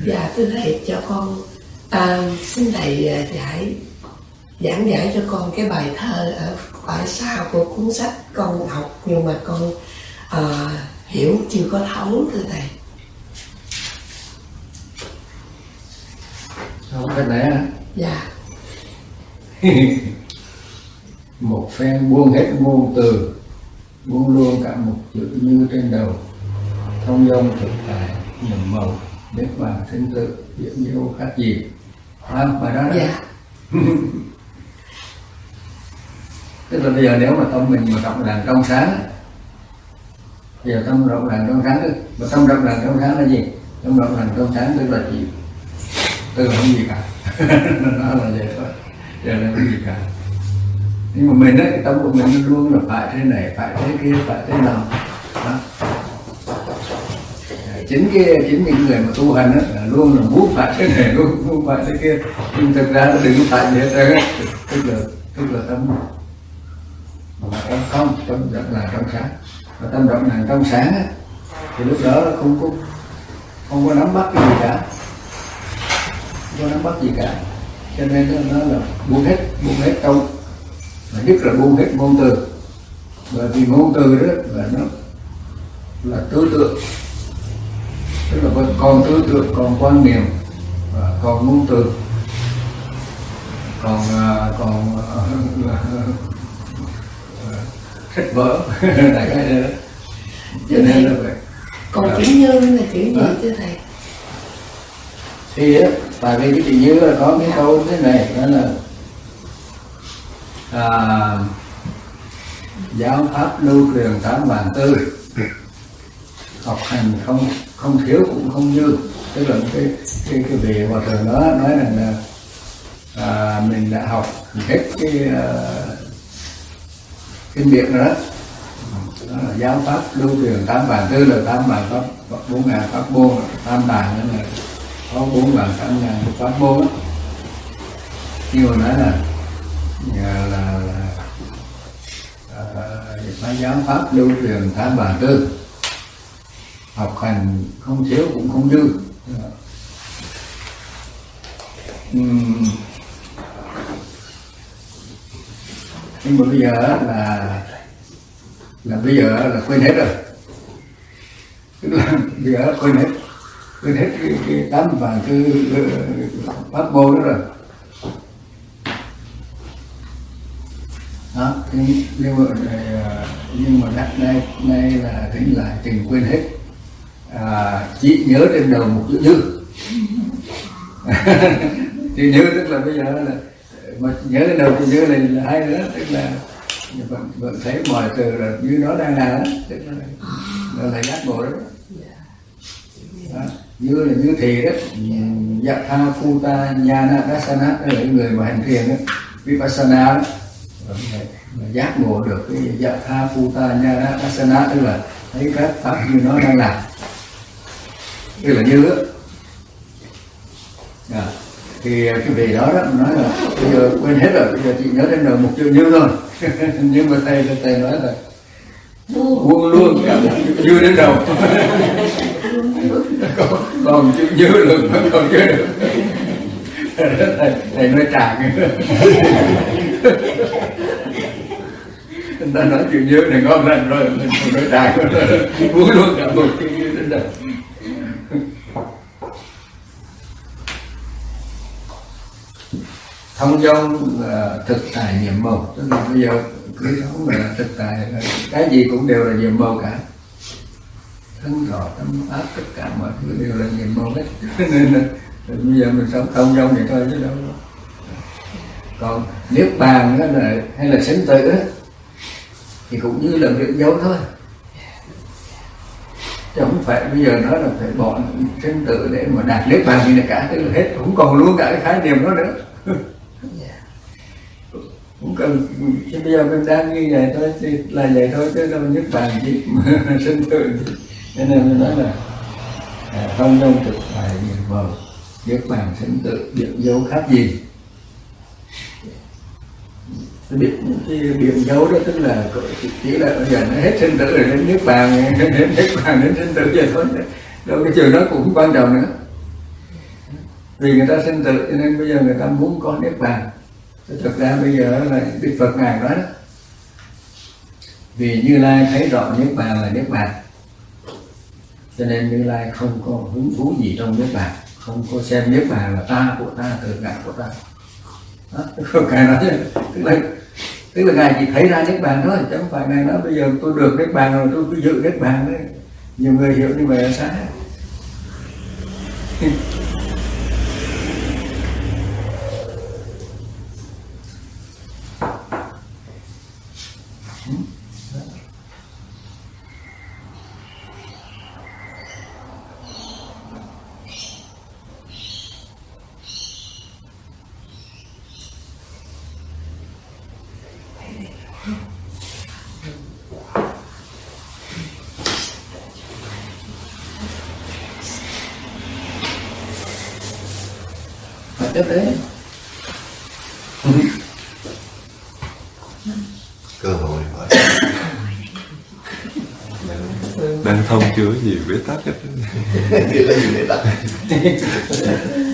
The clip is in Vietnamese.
Dạ thưa thầy, cho con xin thầy giảng giải cho con cái bài thơ ở sau của cuốn sách con học nhưng mà con hiểu chưa có thấu thưa thầy. Không cái này hả? Dạ. Một phen buông hết ngôn từ, buông luôn cả một chữ như trên đầu, thông dong thực tại nhầm màu, biết vàng sinh tự diễn nhiêu khác gì. Bài đó đó. Dạ. Tức là bây giờ nếu mà tâm mình mà rộng ràng trong sáng, bây giờ tâm rộng ràng trong sáng, mà tâm rộng ràng trong sáng là gì? Tâm rộng ràng trong sáng tức là gì? Tức là không gì cả. Nó là vậy thôi, giờ là không gì cả. Nhưng mà mình ấy, cái tâm của mình luôn là phải thế này, phải thế kia, phải thế nào đó. Chính những người mà tu hành ấy, là luôn là muốn phải thế này, luôn muốn phải thế kia. Nhưng thực ra nó đừng phải gì hết trơn á. Tức là tâm mà em không, tâm rộng ràng trong sáng. Và tâm rộng ràng trong sáng ấy, thì lúc đó không có nắm bắt cái gì cả, không có nắm bắt gì cả. Cho nên nó là buông hết trong, mà nhất là buông hết ngôn từ. Bởi vì ngôn từ đó là nó là tư tưởng, tức là vẫn còn tư tưởng, còn quan niệm, và còn ngôn từ, còn sách vở đại cái đó. Cho nên là vậy. Còn chữ như là chữ gì thưa thầy? Thì á, tại vì cái chữ như là có cái câu thế này, đó là giáo pháp lưu truyền 8 vạn tư, học hành không thiếu cũng không dư. Tức là cái vị hòa thượng đó nói rằng là mình đã học hết cái kinh điển rồi đó. Đó là giáo pháp lưu truyền 8 vạn tư là 8 vạn pháp, 4.000 pháp môn, 8 đàn nữa là có 4 vạn 8.000 pháp môn đó. Nhưng mà nói là giáo pháp lưu truyền 8 vạn tư, học hành không thiếu cũng không dư. Nhưng mà bây giờ là bây giờ là quên hết rồi. Tức là bây giờ quên hết cái 8 vạn tư pháp môn đó rồi. Đó, nhưng mà nay là tính lại tình quên hết, chỉ nhớ trên đầu một chữ như. Chữ như tức là bây giờ là mà nhớ trên đầu chữ như là hai nữa, tức là vẫn thấy mọi từ là như nó đang là đó, tức là giác ngộ đó. Đó, như là như thì đó, yatha phuta nhana dasana, đó là người mà hành thiền đó, vipassana đó. Giác ngộ được cái yatha phuta nhana dasana, tức là thấy các pháp như nó đang làm, tức là như đó. Thì cái vị đó nói là bây giờ quên hết rồi, bây giờ chỉ nhớ đến đầu một chữ như thôi. Nhưng mà thầy nói là buông luôn cả một chữ như đến đầu. còn chữ như luôn, còn chữ được. Thầy nói tràn. Người ta nói chuyện như này ngon lành rồi, mình không nói tràn. Buông luôn cả một chữ như đến đầu. Thông dong là thực tại nhiệm màu, tức là bây giờ cứ sống là thực tại, cái gì cũng đều là nhiệm màu cả, thân thọ tâm áp tất cả mọi thứ đều là nhiệm màu hết. Nên là bây giờ mình sống thông dong vậy thôi chứ đâu. Còn niết bàn đó là hay là sinh tử đó, thì cũng như là việc dấu thôi, chứ không phải bây giờ nói là phải bỏ sinh tử để mà đạt niết bàn gì này cả, tức là hết, không còn luôn cả cái khái niệm đó nữa. Cũng cần, chứ bây giờ mình đang như vậy thôi, thì là vậy thôi chứ đâu nhất bàn gì sinh tử gì. Cho nên mình nói là thông dong thực tại nhiệm màu, nhất bàn sinh tử điểm dấu khác gì. Điểm dấu đó tức là chỉ là bây giờ nó hết sinh tử rồi đến nhất bàn, hết bàn đến sinh tử vậy thôi, đâu cái trường đó cũng quan trọng nữa. vì người ta sinh tử cho nên bây giờ người ta muốn có niết bàn. Thực ra bây giờ là Đức Phật ngài nói đó, vì Như Lai thấy rõ niết bàn là niết bàn, cho nên Như Lai không có hứng thú gì trong niết bàn, không có xem niết bàn là ta của ta, tự ngã của ta. Đó, Đức Phật ngài nói tức là ngài chỉ thấy ra niết bàn thôi, chứ không phải ngài nói bây giờ tôi được niết bàn rồi tôi cứ giữ niết bàn đấy. Nhiều người hiểu như vậy là sai. Tiếp đấy. Cơ hội hỏi. Đang thông chưa gì bế tắc hết. Chưa có gì để tắt.